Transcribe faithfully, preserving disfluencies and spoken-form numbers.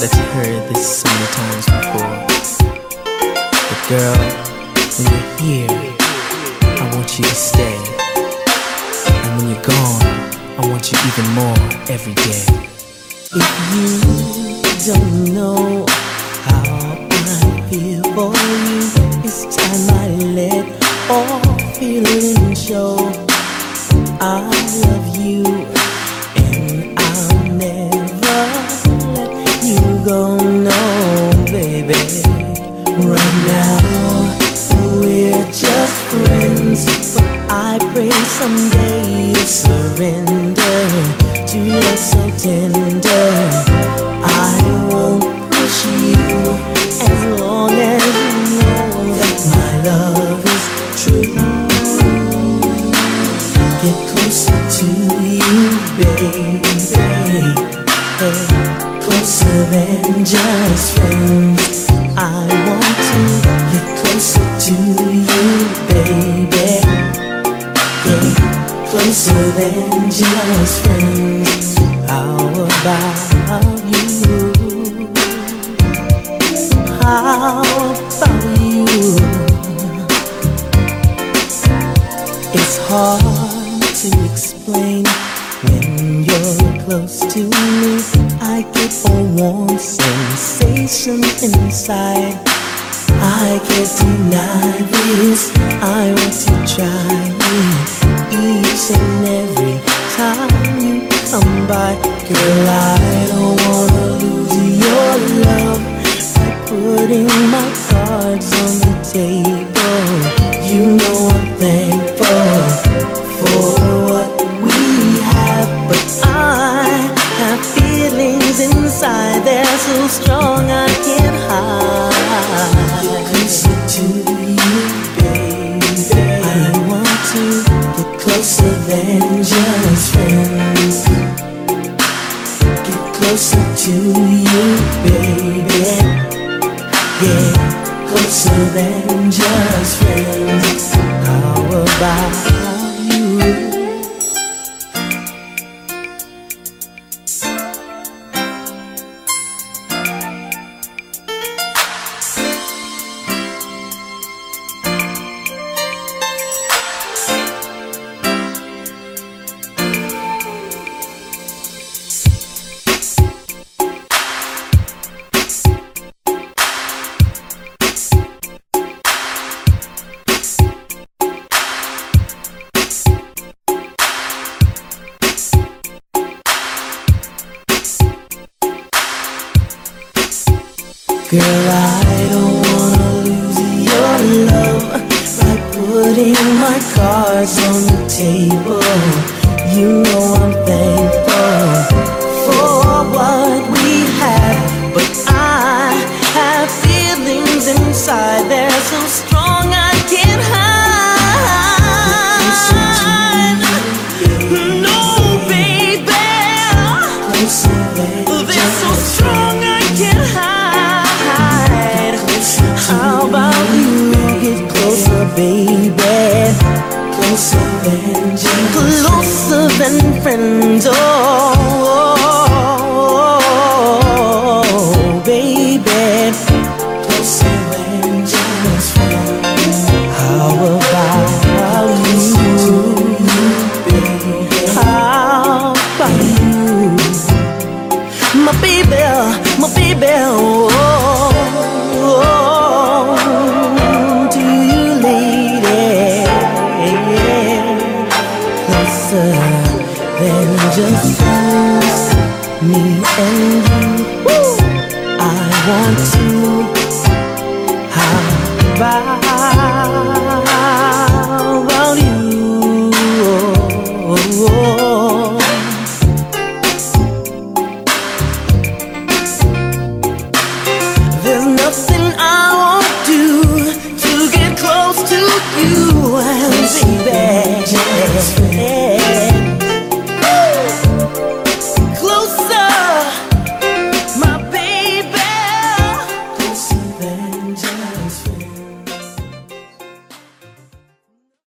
that you heard this so many times before. But girl, when you're here, I want you to stay. And when you're gone, I want you even more every day. If you don't know how I feel for you, it's time I let all feelings show. I love you and I'll never let you go, no, baby. Right now we're just friends, but I pray someday you'll surrender to love so tender. I won't push you as long as you know that my love is true. Get closer to you, baby, hey, closer than just friends. I want to get closer to you, baby, yeah, closer than just friends. How about you? How about you? It's hard to explain when you're close to me. I get a warm sensation inside. I can't deny this. I want to try it each and every time you come by. Girl, I don't wanna lose your love by putting my cards on the table. You know I'm thankful for what we have, but I have feelings inside. They're so strong I can't hide. Get closer to you, baby. I want to get closer than just friends. Get closer to you, baby. Yeah, closer than just friends. How about you? Girl, I don't wanna lose your love by putting my cards on the table. You know I'm thankful for what we have, but I have feelings inside. They're so strong I can't hide. No, baby, they're so strong I can't hide. How about you get closer, baby? Closer than just closer than friends, oh, baby. Closer than just friends. How about you, baby? How about you, my baby, my baby, oh. Than just friends, me and you. Woo! I want to. How about you?